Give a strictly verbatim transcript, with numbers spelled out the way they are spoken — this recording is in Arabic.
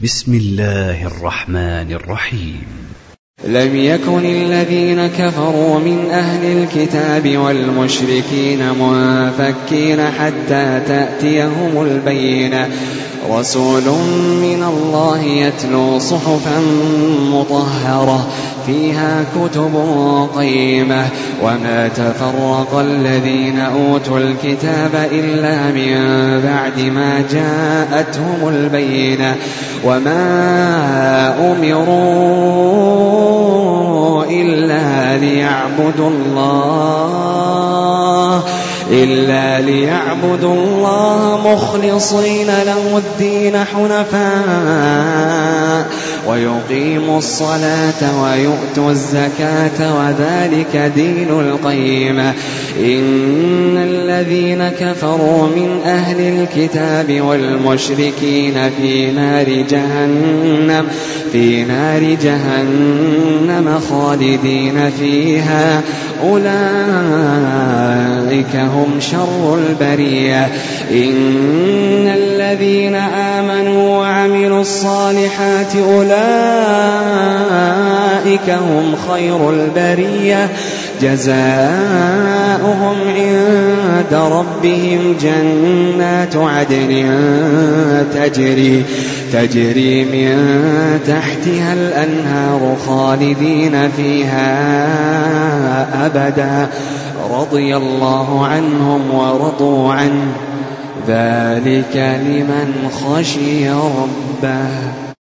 بسم الله الرحمن الرحيم. لم يكن الذين كفروا من أهل الكتاب والمشركين منفكين حتى تأتيهم البينة رسول من الله يتلو صحفا مطهرة فيها كتب قيمة وما تفرق الذين أوتوا الكتاب إلا من بعد ما جاءتهم البينة وما أمروا إلا ليعبدوا الله إلا ليعبدوا الله مخلصين له الدين حنفاء ويقيموا الصلاة ويؤتوا الزكاة وذلك دين القيمة. إن الذين كفروا من أهل الكتاب والمشركين في نار جهنم في نار جهنم خالدين فيها أولئك هم شر البرية. إن الذين آمنوا وعملوا الصالحات أولئك هم خير البرية جزاؤهم عند ربهم جنات عدن تجري تجري من تحتها الأنهار خالدين فيها أبدا رضي الله عنهم ورضوا عنه ذلك لمن خشي ربه.